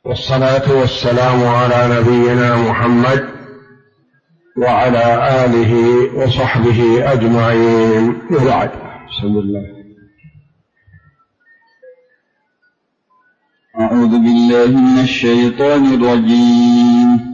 والصلاة والسلام على نبينا محمد وعلى آله وصحبه أجمعين، وبعد. بسم الله. أعوذ بالله من الشيطان الرجيم.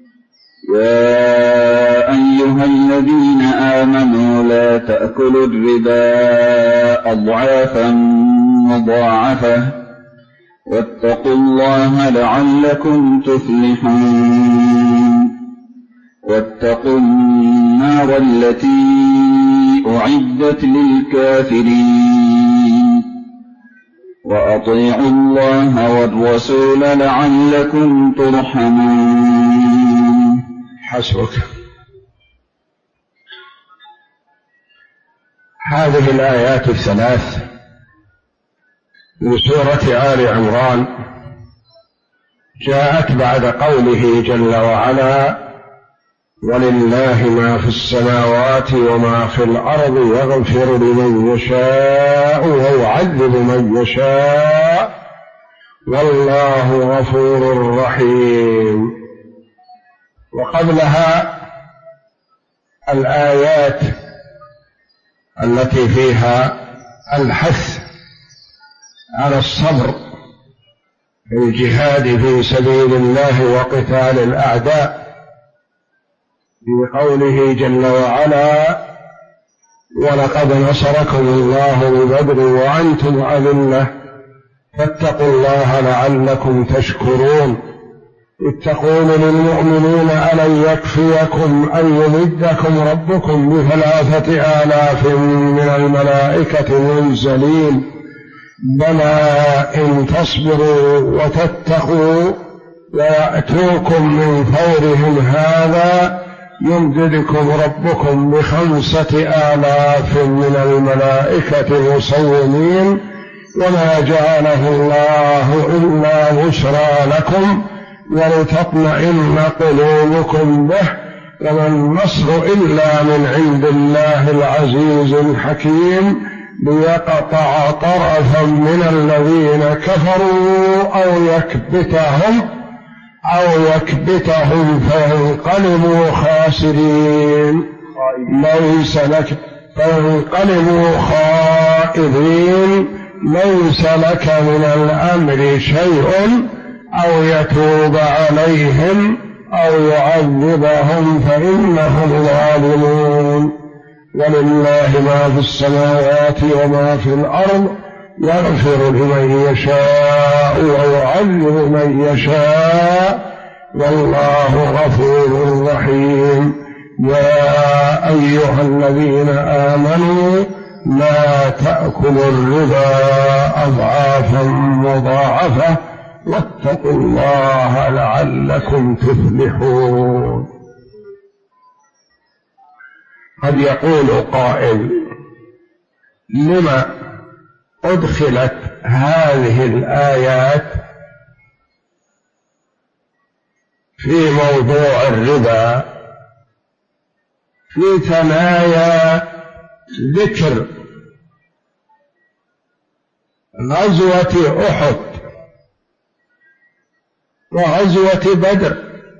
يا أيها الذين آمنوا لا تأكلوا الربا أضعافا مضاعفة واتقوا الله لعلكم تفلحون. واتقوا النار التي أعدت للكافرين. وأطيعوا الله والرسول لعلكم ترحمون. حسبك. هذه الآيات الثلاث من سورة آل عمران جاءت بعد قوله جل وعلا: ولله ما في السماوات وما في الأرض يغفر لمن يشاء ويعذب من يشاء والله غفور رحيم. وقبلها الآيات التي فيها الحث على الصبر في الجهاد في سبيل الله وقتال الأعداء، بقوله جل وعلا: ولقد نصركم الله ببدر وأنتم أذلة فاتقوا الله لعلكم تشكرون. إذ تقول للمؤمنين ألن يكفيكم أن يمدكم ربكم ب3,000 من الملائكة منزلين بلى إن تصبروا وتتقوا ويأتوكم من فورهم هذا يمددكم ربكم ب5,000 من الملائكة مسومين وما جعله الله إلا بشرى لكم ولتطمئن قلوبكم به وما النصر إلا من عند الله العزيز الحكيم ليقطع طرفا من الذين كفروا أو يكبتهم فينقلبوا خاسرين فينقلبوا خائبين ليس لك من الأمر شيء أو يتوب عليهم أو يعذبهم فإنهم ظالمون. ولله ما في السماوات وما في الأرض يغفر لمن يشاء ويعذب من يشاء والله غفور رحيم. يا أيها الذين آمنوا لا تأكلوا الربا أضعافا مضاعفة واتقوا الله لعلكم تفلحون. قد يقول قائل: لما أدخلت هذه الآيات في موضوع الربا في ثنايا ذكر غزوة أحد وغزوة بدر؟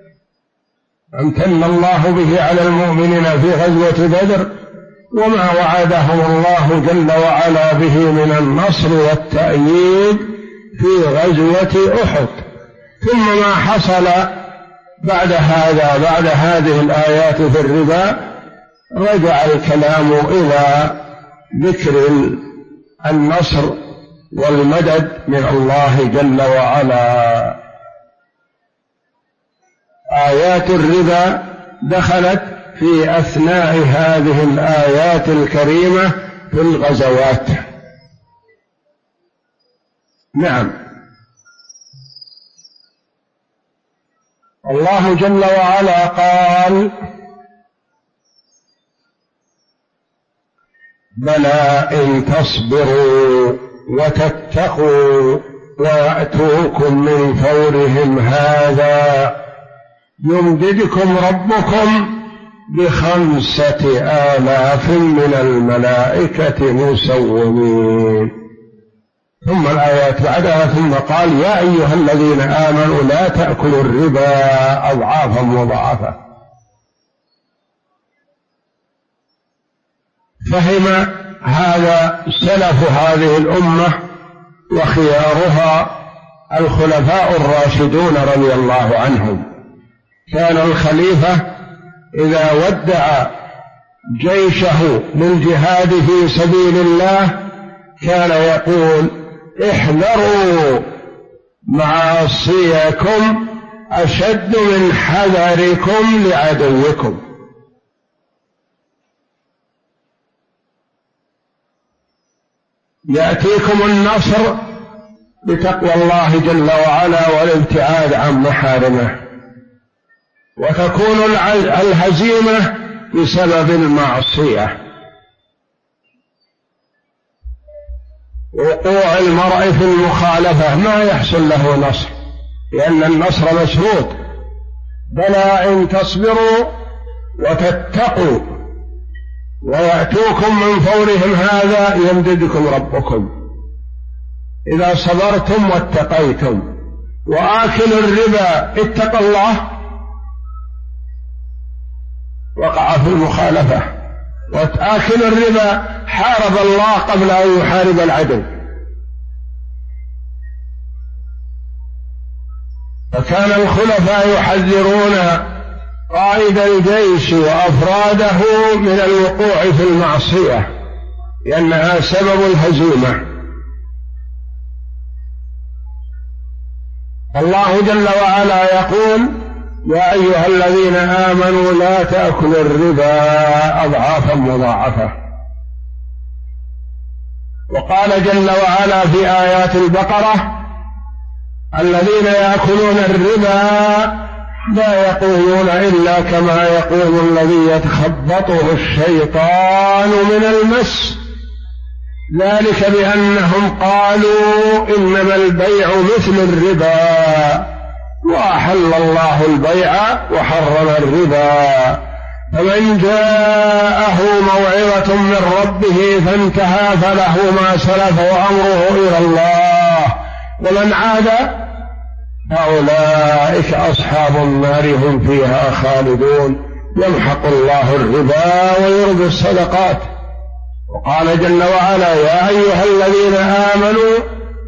امتن الله به على المؤمنين في غزوة بدر وما وعدهم الله جل وعلا به من النصر والتأييد في غزوة أحد. ثم ما حصل بعد هذه الآيات في الربا رجع الكلام إلى ذكر النصر والمدد من الله جل وعلا. آيات الربا دخلت في أثناء هذه الآيات الكريمة في الغزوات. نعم، الله جل وعلا قال: بلى إن تصبروا وتتقوا ويأتوكم من فورهم هذا يمددكم ربكم ب5,000 من الملائكة مسومين. ثم الآيات بعدها ثم قال يا أيها الذين آمنوا لا تأكلوا الربا أضعافا مضاعفة. فهم هذا سلف هذه الأمة وخيارها الخلفاء الراشدون رضي الله عنهم. كان الخليفة إذا ودع جيشه للجهاد في سبيل الله كان يقول احذروا معاصيكم أشد من حذركم لعدوكم. يأتيكم النصر بتقوى الله جل وعلا والابتعاد عن محارمه، وتكون الهزيمة بسبب المعصية. وقوع المرء في المخالفة ما يحصل له نصر، لأن النصر مشروط. بلى إن تصبروا وتتقوا ويأتوكم من فورهم هذا يمددكم ربكم. إذا صبرتم واتقيتم. وآكل الربا اتقى الله وقع في المخالفة، وآكل الربا حارب الله قبل أن يحارب العدو. فكان الخلفاء يحذرون قائد الجيش وأفراده من الوقوع في المعصية لأنها سبب الهزيمة. الله جل وعلا يقول يا أيها الذين آمنوا لا تأكلوا الربا أضعافا مضاعفة. وقال جل وعلا في آيات البقرة الذين يأكلون الربا لا يقولون إلا كما يقول الذي يتخبطه الشيطان من المس، ذلك بأنهم قالوا إنما البيع مثل الربا وأحل الله البيع وحرم الربا. فمن جاءه موعظة من ربه فانتهى فله ما سلف وأمره إلى الله ومن عاد فأولئك أصحاب النار هم فيها خالدون. يمحق الله الربا ويربي الصدقات. وقال جل وعلا يا أيها الذين آمنوا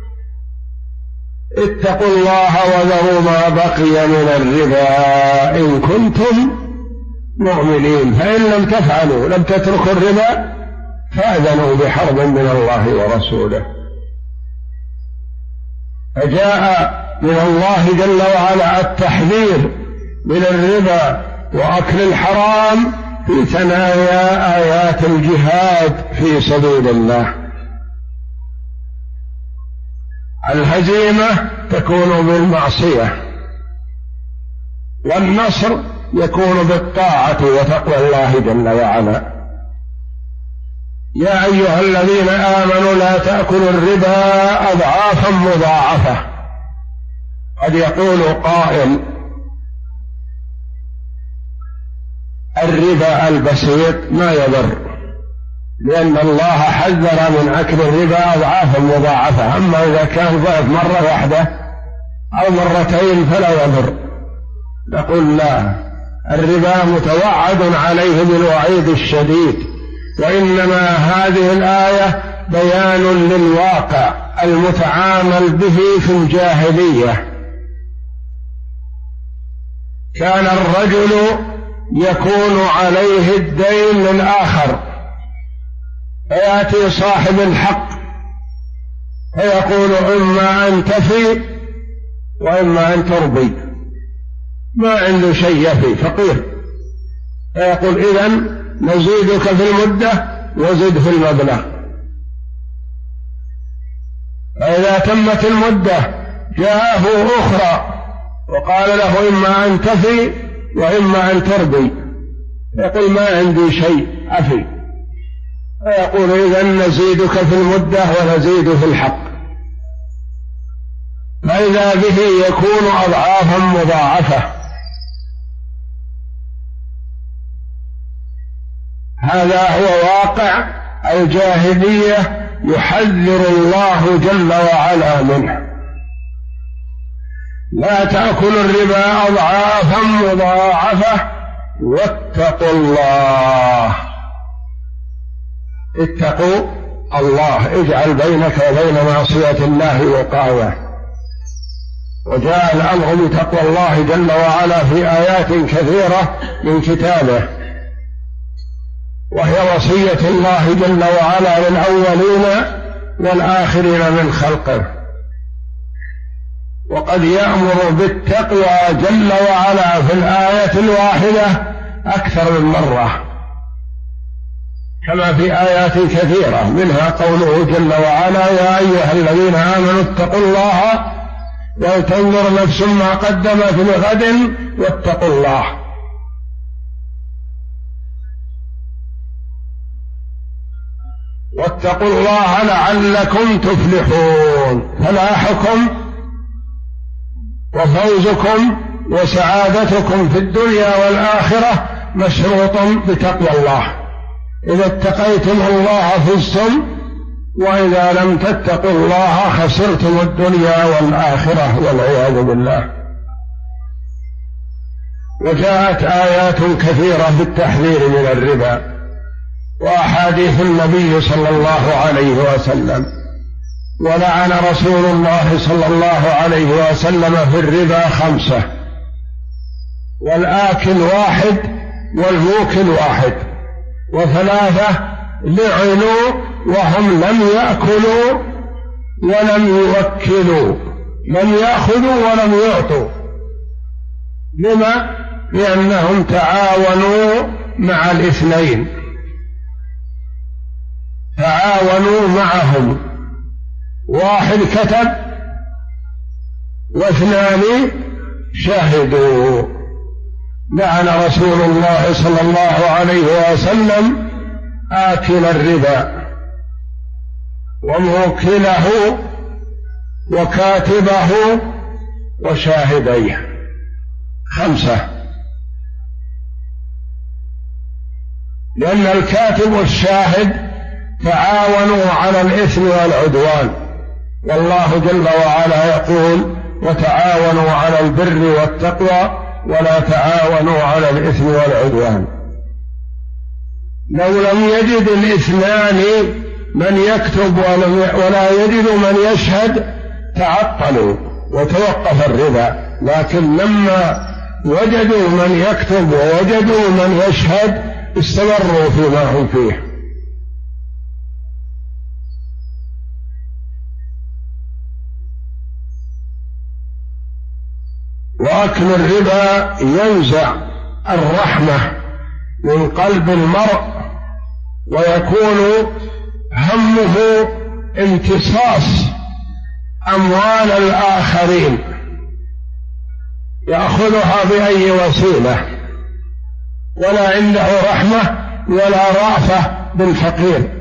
اتقوا الله وذروا ما بقي من الربا إن كنتم مؤمنين، فإن لم تفعلوا لم تتركوا الربا فأذنوا بحرب من الله ورسوله. فجاء من الله جل وعلا التحذير من الربا وأكل الحرام في ثنايا آيات الجهاد في سبيل الله. الهزيمة تكون بالمعصية، والنصر يكون بالطاعة وتقوى الله جل وعلا. يا أيها الذين آمنوا لا تأكلوا الربا أضعافا مضاعفة. قد يقول قائل الربا البسيط ما يضر، لأن الله حذر من أكل الربا أضعافا مضاعفة، أما إذا كان ضعف مرة واحدة أو مرتين فلا يضر. نقول لا، الربا متوعد عليه بالوعيد الشديد، وإنما هذه الآية بيان للواقع المتعامل به في الجاهلية. كان الرجل يكون عليه الدين للآخر فيأتي صاحب الحق فيقول إما أن تفي وإما أن تربي، ما عنده شيء يفي، فقير، فيقول إذن نزيدك في المدة وزد في المبلغ. فإذا تمت المدة جاءه أخرى وقال له إما أن تفي وإما أن تربي، يقول ما عندي شيء أفي، فيقول إذن نزيدك في المدة ونزيد في الحق، فإذا به يكون أضعافا مضاعفة. هذا هو واقع الجاهلية يحذر الله جل وعلا منه. لا تأكلوا الربا أضعافا مضاعفة واتقوا الله. اتقوا الله، اجعل بينك وبين معصية الله وقاية. وجاء الأمر بتقوى الله جل وعلا في آيات كثيرة من كتابه، وهي وصية الله جل وعلا للأولين والآخرين من خلقه. وقد يأمر بالتقوى جل وعلا في الآية الواحدة أكثر من مرة، كما في آيات كثيرة، منها قوله جل وعلا: يا أيها الذين آمنوا اتقوا الله ولتنظر نفس ما قدمت لغد واتقوا الله. واتقوا الله لعلكم تفلحون. فلاحكم وفوزكم وسعادتكم في الدنيا والآخرة مشروط بتقوى الله. إذا اتقيتم الله فزتم، وإذا لم تتقوا الله خسرتم الدنيا والآخرة والعياذ بالله. وجاءت آيات كثيرة بالتحذير من الربا، وأحاديث النبي صلى الله عليه وسلم. ولعن رسول الله صلى الله عليه وسلم في الربا 5: والآكل 1 والموكل 1، و3 لعنوا وهم لم يأكلوا ولم يوكلوا، لم يأخذوا ولم يعطوا. لما؟ لأنهم تعاونوا مع الاثنين، تعاونوا معهم، 1 كتب و2 شهدوا. لعن رسول الله صلى الله عليه وسلم آكل الربا وموكله وكاتبه وشاهديه، 5. لأن الكاتب والشاهد تعاونوا على الإثم والعدوان، والله جل وعلا يقول: وتعاونوا على البر والتقوى ولا تعاونوا على الإثم والعدوان. لو لم يجد الاثنان من يكتب ولا يجد من يشهد تعطلوا وتوقف الربا، لكن لما وجدوا من يكتب ووجدوا من يشهد استمروا فيما هم فيه. وأكل الربا ينزع الرحمة من قلب المرء، ويكون همه امتصاص أموال الآخرين، يأخذها بأي وسيلة، ولا عنده رحمة ولا رأفة بالفقير.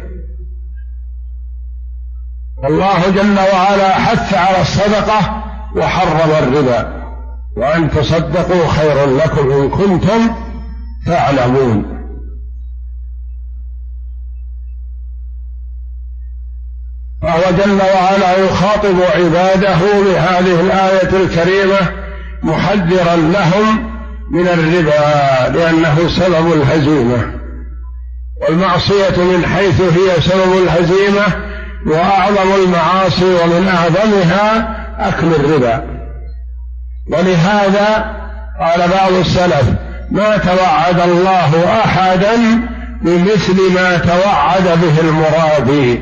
الله جل وعلا حث على الصدقة وحرم الربا، وأن تصدقوا خير لكم إن كنتم تعلمون. فهو جل وعلا يخاطب عباده بهذه الآية الكريمة محذرا لهم من الربا، لأنه سبب الهزيمة، والمعصية من حيث هي سبب الهزيمة وأعظم المعاصي، ومن أعظمها أكل الربا. ولهذا قال بعض السلف: ما توعد الله أحدا بمثل ما توعد به المرابي،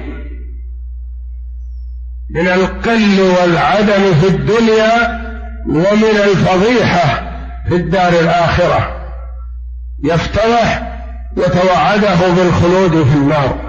من القل والعدم في الدنيا ومن الفضيحة في الدار الآخرة. يفتضح وتوعده بالخلود في النار.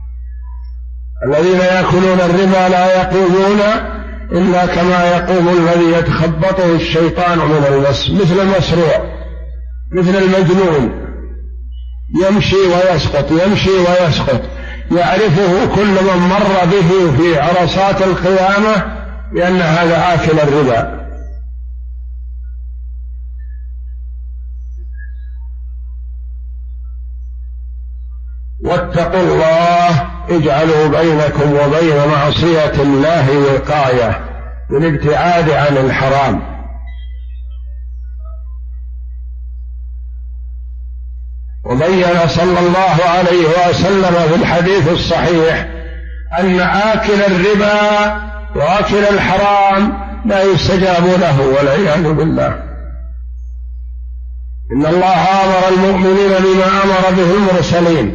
الذين يأكلون الربا لا يقومون إلا كما يقوم الذي يتخبطه الشيطان من المس، مثل المسروع، مثل المجنون، يمشي ويسقط يمشي ويسقط، يعرفه كل من مر به في عرصات القيامة بأن هذا آكل الربا. واتقوا الله اجعلوا بينكم وبين معصية الله وقاية بالابتعاد عن الحرام. وبين صلى الله عليه وسلم في الحديث الصحيح أن آكل الربا وآكل الحرام لا يستجاب له والعياذ بالله. إن الله أمر المؤمنين بما أمر به المرسلين،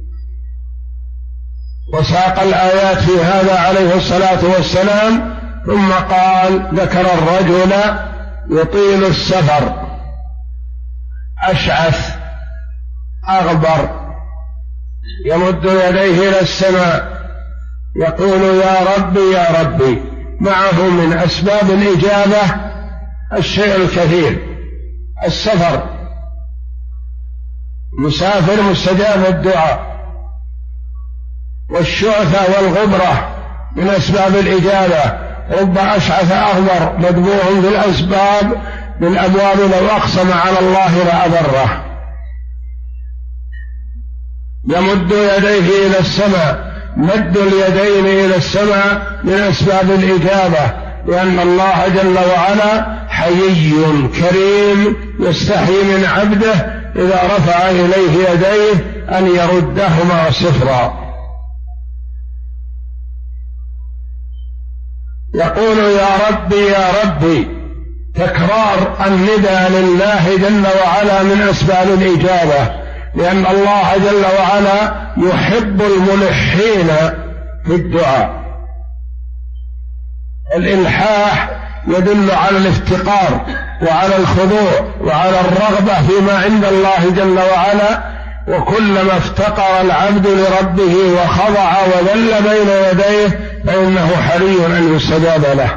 وساق الآيات في هذا عليه الصلاة والسلام، ثم قال ذكر الرجل يطيل السفر أشعث أغبر يمد يديه إلى السماء يقول يا ربي يا ربي، معه من أسباب الإجابة الشيء الكثير، السفر، مسافر مستجاب الدعاء، والشعثة والغبرة من أسباب الإجابة، رب أشعث أغبر مدبوع في الأسباب بالأبواب، لو أقسم على الله لأبره. يمد يديه إلى السماء، مد اليدين إلى السماء من أسباب الإجابة، لأن الله جل وعلا حيي كريم يستحي من عبده إذا رفع إليه يديه أن يردهما صفرا. يقول يا ربي يا ربي، تكرار الندى لله جل وعلا من أسباب الإجابة، لأن الله جل وعلا يحب الملحين في الدعاء. الإلحاح يدل على الافتقار وعلى الخضوع وعلى الرغبة فيما عند الله جل وعلا، وكلما افتقر العبد لربه وخضع وذل بين يديه فإنه حري أن يستجاب له.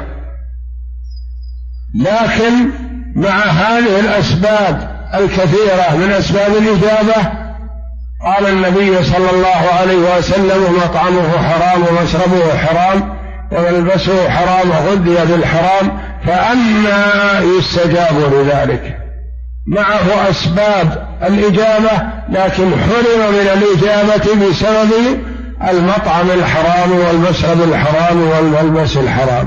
لكن مع هذه الأسباب الكثيرة من أسباب الإجابة، قال النبي صلى الله عليه وسلم مطعمه حرام ومشربه حرام وملبسه حرام وغذي بالحرام، فأنى يستجاب لذلك. معه أسباب الإجابة لكن حرم من الإجابة بسبب المطعم الحرام والمشرب الحرام والملبس الحرام.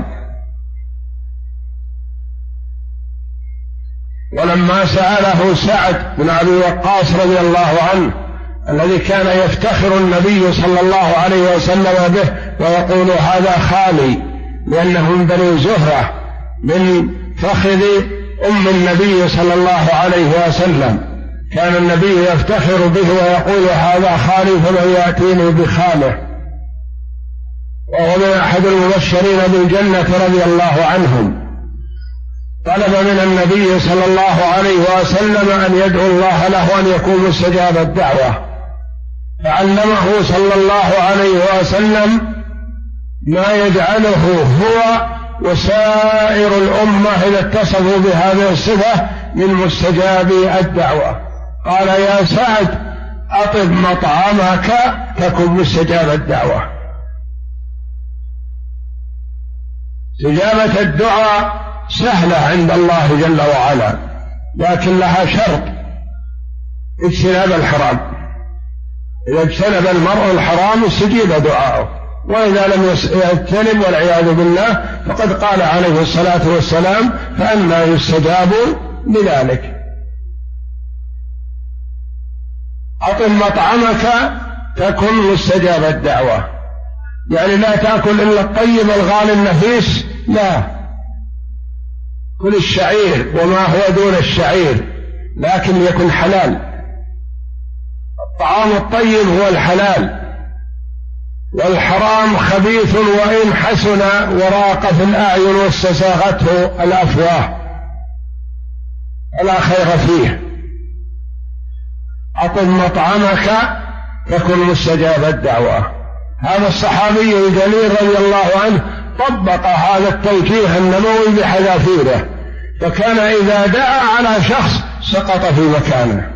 ولما سأله سعد بن أبي وقاص رضي الله عنه الذي كان يفتخر النبي صلى الله عليه وسلم به ويقول هذا خالي، لأنه من بني زهرة من فخذ أم النبي صلى الله عليه وسلم، كان النبي يفتخر به ويقول هذا خالي فمن يأتيني بخاله، وهو من أحد المبشرين بالجنة رضي الله عنهم. طلب من النبي صلى الله عليه وسلم أن يدعو الله له أن يكون مستجاب الدعوة، فعلمه صلى الله عليه وسلم ما يجعله هو وسائر الأمة إذا اتصفوا بهذه الصفة من مستجاب الدعوة. قال يا سعد أطب مطعمك تكن مستجاب الدعوة. استجابة الدعاء سهلة عند الله جل وعلا، لكن لها شرط، اجتناب الحرام. إذا اجتنب المرء الحرام استجيب دعاءه، وإذا لم يجتنب والعياذ بالله فقد قال عليه الصلاة والسلام فأنى يستجاب لذلك. أطم مطعمك تكن مستجاب الدعوة، يعني لا تأكل إلا الطيب الغالي النفيس، لا، كل الشعير وما هو دون الشعير، لكن يكن حلال. الطعام الطيب هو الحلال، والحرام خبيث وإن حسن وراق في الأعين واستساغته الأفواه فلا خير فيه. أطم مطعمك تكن مستجاب الدعوة. هذا الصحابي الجليل رضي الله عنه طبق هذا التوجيه النبوي بحذافيره، فكان إذا دعا على شخص سقط في مكانه،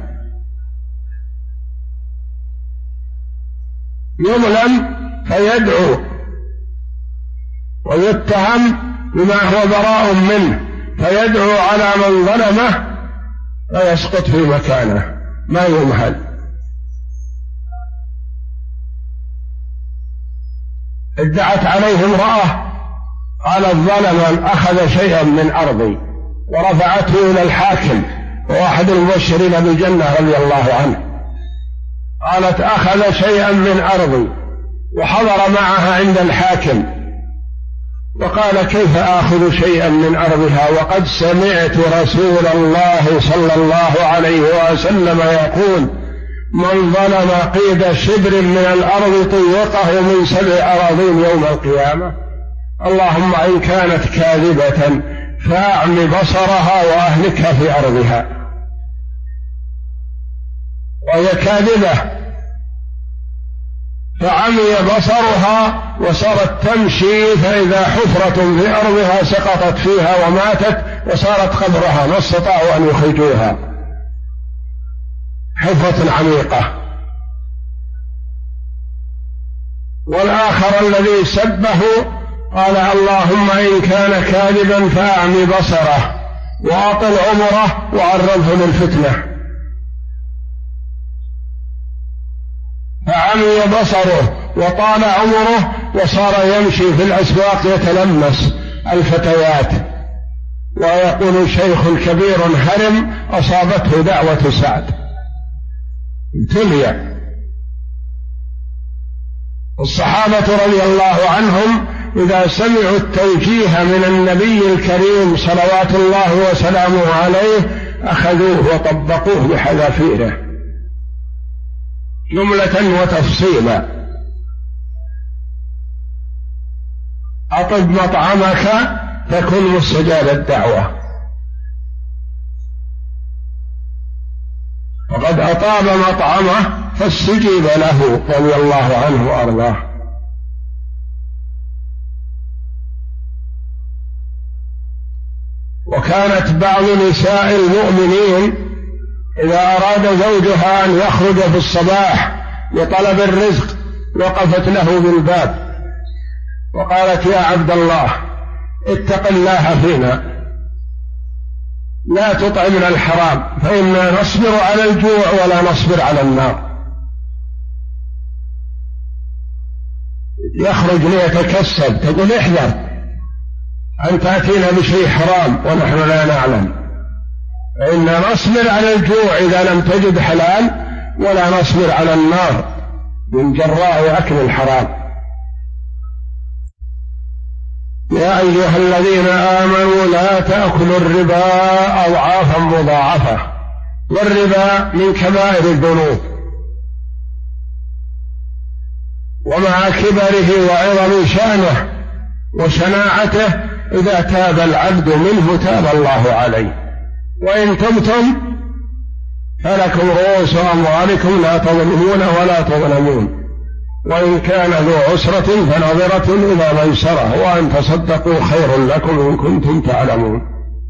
يظلم فيدعو ويتهم بما هو براء منه، فيدعو على من ظلمه فيسقط في مكانه ما يمهل. ادعت عليه امرأة قالت ظلم أخذ شيئا من أرضي، ورفعته إلى الحاكم وواحد المبشرين بالجنة رضي الله عنه، قالت أخذ شيئا من أرضي، وحضر معها عند الحاكم وقال كيف آخذ شيئا من أرضها وقد سمعت رسول الله صلى الله عليه وسلم يقول من ظلم قيد شبر من الأرض طوقه من 7 أراضين يوم القيامة. اللهم إن كانت كاذبة فأعم بصرها وأهلكها في أرضها. وهي كاذبة فعمي بصرها وصارت تمشي فإذا حفرة في أرضها سقطت فيها وماتت وصارت قبرها، ما استطاعوا أن يخرجوها، حفرة عميقة. والآخر الذي سبه قال اللهم إن كان كاذبا فأعمي بصره وأطل عمره وعرضه للفتنة، فعمي بصره وطال عمره وصار يمشي في الأسواق يتلمس الفتيات ويقول شيخ كبير هرم أصابته دعوة سعد. ابتلي. الصحابة رضي الله عنهم إذا سمعوا التوجيه من النبي الكريم صلوات الله وسلامه عليه أخذوه وطبقوه بحذافيره جملة وتفصيلا. أطب مطعمك تكن مستجاب الدعوة، وقد أطاب مطعمه فاستجيب له رضي الله عنه وأرضاه. وكانت بعض نساء المؤمنين إذا أراد زوجها أن يخرج في الصباح لطلب الرزق وقفت له بالباب وقالت يا عبد الله اتق الله فينا لا تطعمنا الحرام فإنا نصبر على الجوع ولا نصبر على النار. يخرج ليتكسب تقول احذر أن تأتينا بشيء حرام ونحن لا نعلم، فإنا نصبر على الجوع إذا لم تجد حلال ولا نصبر على النار من جراء أكل الحرام. يا أيها الذين آمنوا لا تأكلوا الربا أضعافا مضاعفة، والربا من كبائر الذنوب، ومع كبره وعظم شأنه وشناعته إذا تاب العبد منه تاب الله عليه. وإن تبتم فلكم رؤوس أموالكم لا تظلمون ولا تظلمون، وإن كان ذو عسرة فنظرة إلى ميسرة، وأن تصدقوا خير لكم إن كنتم تعلمون.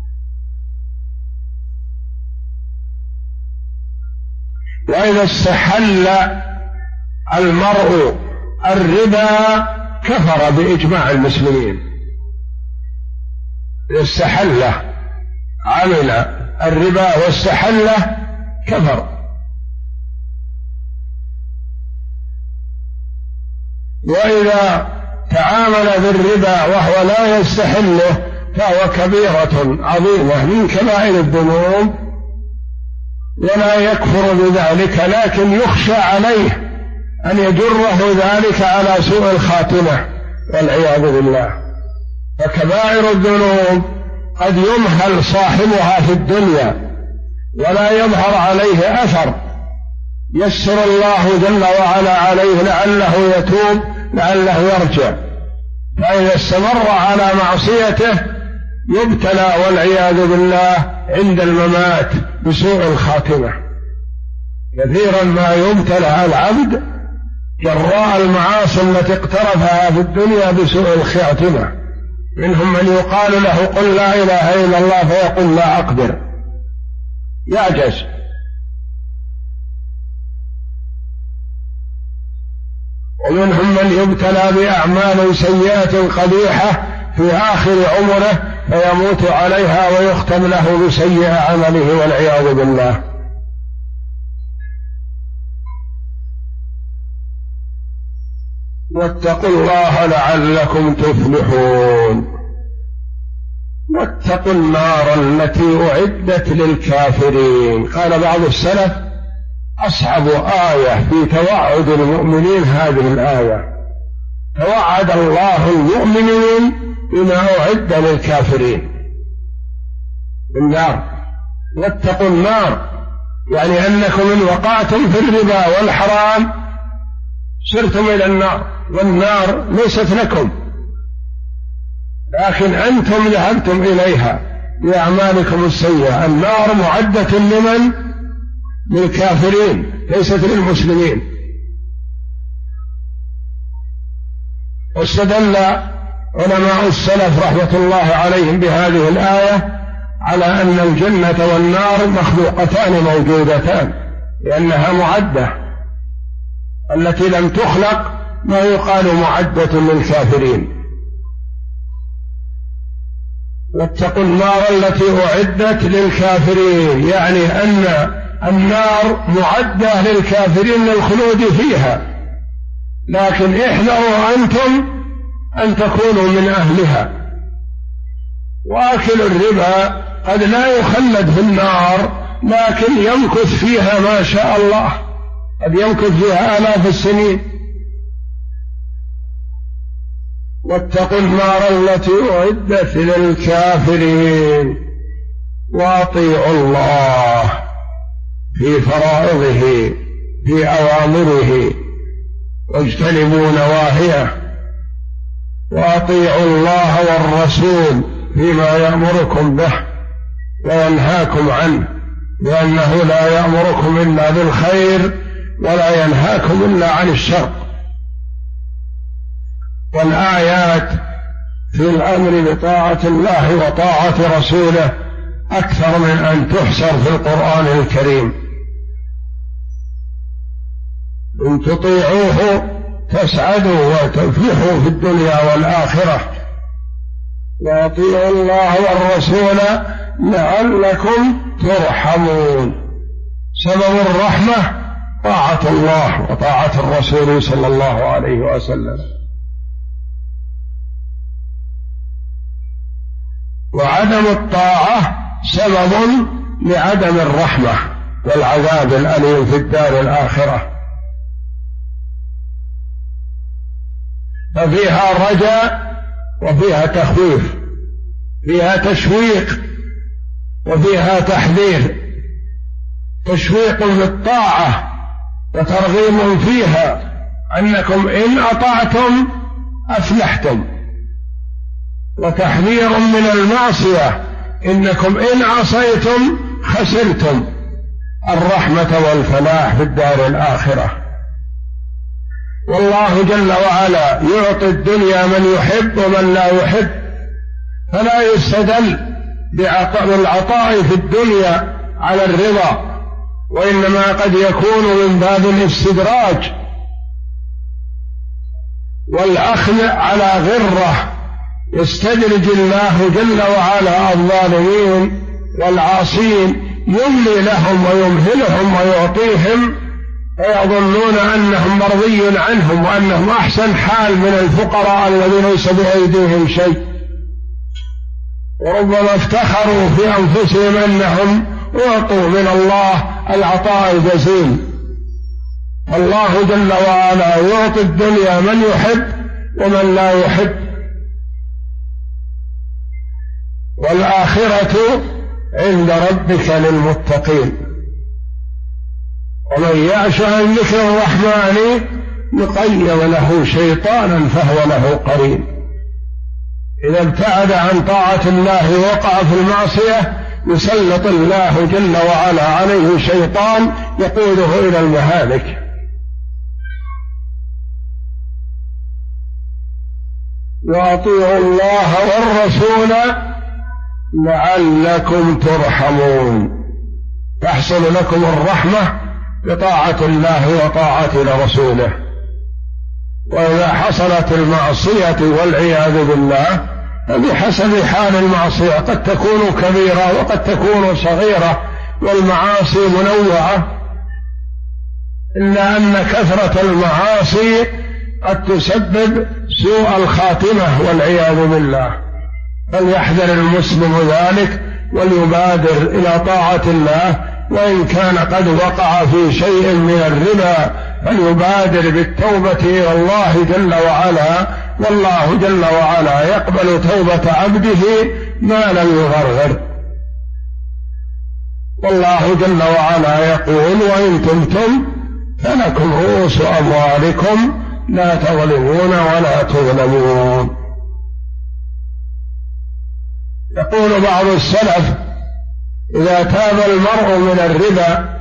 وإذا استحل المرء الربا كفر بإجماع المسلمين. إذا استحله عمل الربا واستحله كفر. وإذا تعامل بالربا وهو لا يستحله فهو كبيرة عظيمة من كبائر الذنوب، ولا يكفر بذلك، لكن يخشى عليه أن يجره ذلك على سوء الخاتمة والعياذ بالله. فكبائر الذنوب قد يمهل صاحبها في الدنيا ولا يظهر عليه أثر، يسر الله جل وعلا عليه لعله يتوب لعله يرجع، فإذا استمر على معصيته يبتلى والعياذ بالله عند الممات بسوء الخاتمة. كثيرا ما يبتلى العبد جراء المعاصي التي اقترفها في الدنيا بسوء الخاتمة. منهم من يقال له قل لا إله إلا الله فيقول لا أقدر، يعجز. ومنهم من يبتلى بأعمال سيئة قبيحة في آخر عمره فيموت عليها ويختم له بسيء عمله والعياذ بالله. واتقوا الله لعلكم تفلحون. واتقوا النار التي أعدت للكافرين. قال بعض السلف أصعب آية في توعد المؤمنين هذه الآية، توعد الله المؤمنين بما أعد للكافرين بالنار. واتقوا النار يعني أنكم إن وقعتم في الربا والحرام سرتم إلى النار، والنار ليست لكم لكن أنتم ذهبتم إليها بأعمالكم السيئة. النار معدة لمن؟ للكافرين ليست للمسلمين. واستدل علماء السلف رحمة الله عليهم بهذه الآية على أن الجنة والنار مخلوقتان موجودتان، لأنها معدة. التي لم تخلق ما يقال معدة للكافرين. واتقوا النار التي أعدت للكافرين، يعني أن النار معدة للكافرين للخلود فيها، لكن احذروا أنتم أن تكونوا من أهلها. وآكل الربا قد لا يخلد في النار لكن يمكث فيها ما شاء الله، قد يمكث فيها آلاف السنين. واتقوا النار التي أعدت للكافرين وأطيعوا الله في فرائضه في أوامره واجتنبوا نواهيه، وأطيعوا الله والرسول فيما يأمركم به وينهاكم عنه، لأنه لا يأمركم إلا بالخير ولا ينهاكم إلا عن الشر. والآيات في الأمر بطاعة الله وطاعة رسوله أكثر من أن تحصر في القرآن الكريم. إن تطيعوه تسعدوا وتفلحوا في الدنيا والآخرة. وأطيعوا الله والرسول لعلكم ترحمون. سبب الرحمة طاعة الله وطاعة الرسول صلى الله عليه وسلم. وعدم الطاعة سبب لعدم الرحمة والعذاب الأليم في الدار الآخرة. ففيها رجاء وفيها تخويف، فيها تشويق وفيها تحذير. تشويق بالطاعة وترغيب فيها أنكم إن أطعتم أفلحتم، وتحذير من المعصية إنكم إن عصيتم خسرتم الرحمة والفلاح في الدار الآخرة. والله جل وعلا يعطي الدنيا من يحب ومن لا يحب، فلا يستدل بالعطاء في الدنيا على الرضا، وإنما قد يكون من باب الاستدراج والأخذ على غرة. يستدرج الله جل وعلا الظالمين والعاصين، يملي لهم ويمهلهم ويعطيهم، فيظنون أنهم مرضي عنهم وأنهم أحسن حال من الفقراء الذين ليس بأيديهم شيء. وربما افتخروا في أنفسهم أنهم أعطوا من الله العطاء الجزيل. الله جل وعلا يعطي الدنيا من يحب ومن لا يحب، والآخرة عند ربك للمتقين. ومن يعش عن ذكر الرحمن يقيض له شيطانا فهو له قرين. إذا ابتعد عن طاعة الله ووقع في المعصية يسلط الله جل وعلا عليه شيطان يقوده إلى المهالك. وأطيعوا الله والرسول لعلكم ترحمون. تحصل لكم الرحمة بطاعة الله وطاعة رسوله. وإذا حصلت المعصية والعياذ بالله فبحسب حال المعصية قد تكون كبيرة وقد تكون صغيرة، والمعاصي منوعة، إلا أن كثرة المعاصي قد تسبب سوء الخاتمة والعياذ بالله. فليحذر المسلم ذلك وليبادر إلى طاعة الله، وإن كان قد وقع في شيء من الربا فليبادر بالتوبة إلى الله جل وعلا، والله جل وعلا يقبل توبة عبده ما لم يغرغر. والله جل وعلا يقول: وإن تبتم فلكم رؤوس أموالكم لا تظلمون ولا تظلمون. يقول بعض السلف: إذا تاب المرء من الربا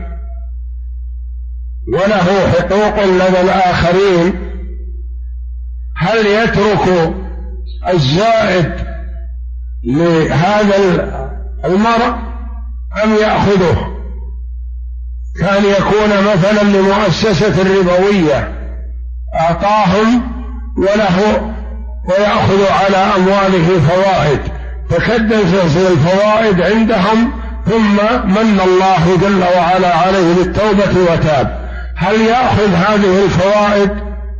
وله حقوق لدى الآخرين هل يترك الزائد لهذا المرء أم يأخذه؟ كان يكون مثلا لمؤسسة ربوية أعطاهم وله ويأخذ على أمواله فوائد، فكدس الفوائد عندهم ثم من الله جل وعلا عليه بالتوبة وتاب، هل يأخذ هذه الفوائد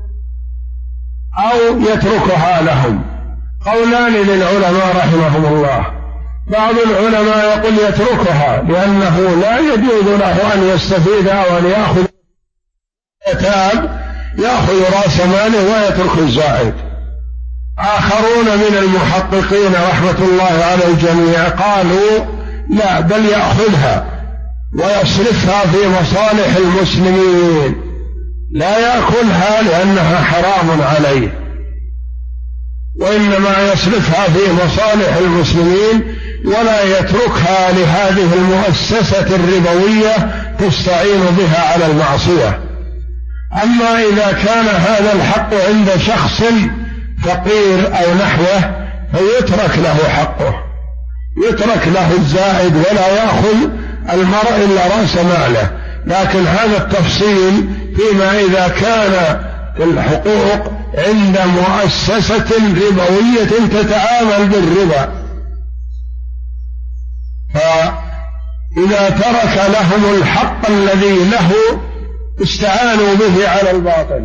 أو يتركها لهم؟ قولان للعلماء رحمهم الله. بعض العلماء يقول يتركها لأنه لا يجوز له أن يستفيد أو أن يأخذ، يتاب يأخذ رأس ماله ويترك الزائد. آخرون من المحققين رحمة الله على الجميع قالوا لا، بل يأخذها ويصرفها في مصالح المسلمين، لا يأكلها لأنها حرام عليه، وإنما يصرفها في مصالح المسلمين ولا يتركها لهذه المؤسسة الربوية تستعين بها على المعصية. أما إذا كان هذا الحق عند شخص فقير أو نحوه فيترك له حقه، يترك له الزائد ولا يأخذ المرء إلا رأس ماله. لكن هذا التفصيل فيما إذا كان الحقوق عند مؤسسة ربوية تتعامل بالربا، فإذا ترك لهم الحق الذي له استعانوا به على الباطل،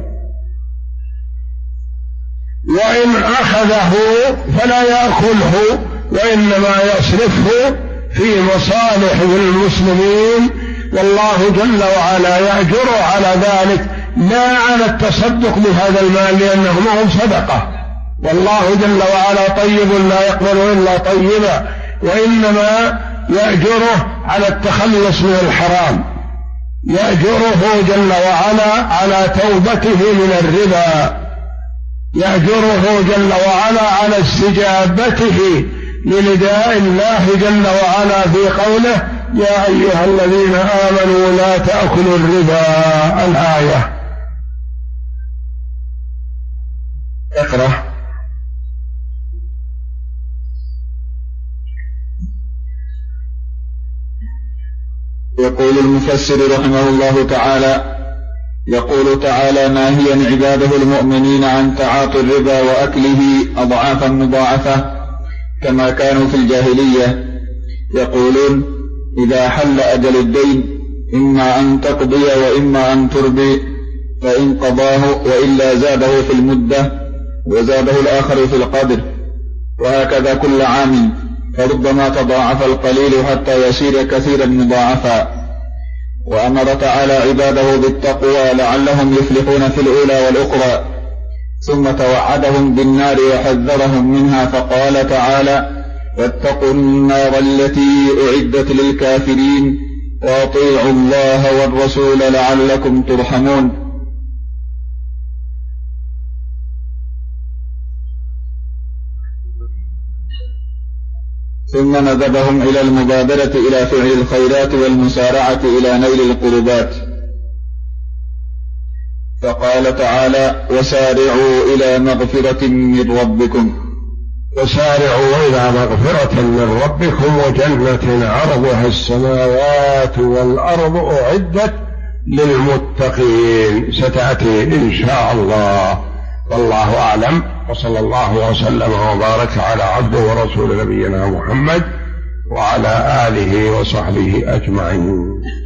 وإن أخذه فلا يأكله وإنما يصرفه في مصالح المسلمين، والله جل وعلا يأجر على ذلك، لا على التصدق بهذا المال لأنه ما هو صدقة، والله جل وعلا طيب لا يقبل إلا طيبا، وإنما يأجره على التخلص من الحرام، يأجره جل وعلا على توبته من الربا، يأجره جل وعلا على استجابته لنداء الله جل وعلا في قوله: يا أيها الذين آمنوا لا تأكلوا الربا. الآية. اقرأ. يقول المفسر رحمه الله تعالى: يقول تعالى: ناهيا عباده المؤمنين عن تعاطي الربا وأكله أضعافا مضاعفة كما كانوا في الجاهلية، يقولون: إذا حل أجل الدين إما أن تقضي وإما أن تربي، فإن قضاه وإلا زاده في المدة وزاده الآخر في القدر، وهكذا كل عام، فربما تضاعف القليل حتى يصير كثيرا مضاعفا. وأمر تعالى عباده بالتقوى لعلهم يفلحون في الأولى والأخرى، ثم توعدهم بالنار وحذرهم منها، فقال تعالى: واتقوا النار التي أعدت للكافرين وأطيعوا الله والرسول لعلكم ترحمون. ثم ندبهم إلى المبادرة إلى فعل الخيرات والمسارعة إلى نيل القربات، فقال تعالى: وسارعوا إلى مغفرة من ربكم. وسارعوا إلى مغفرة من ربكم وجنة عرضها السماوات والأرض أعدت للمتقين، ستأتي إن شاء الله. والله أعلم، وصلى الله وسلم وبارك على عبده ورسول نبينا محمد وعلى آله وصحبه أجمعين.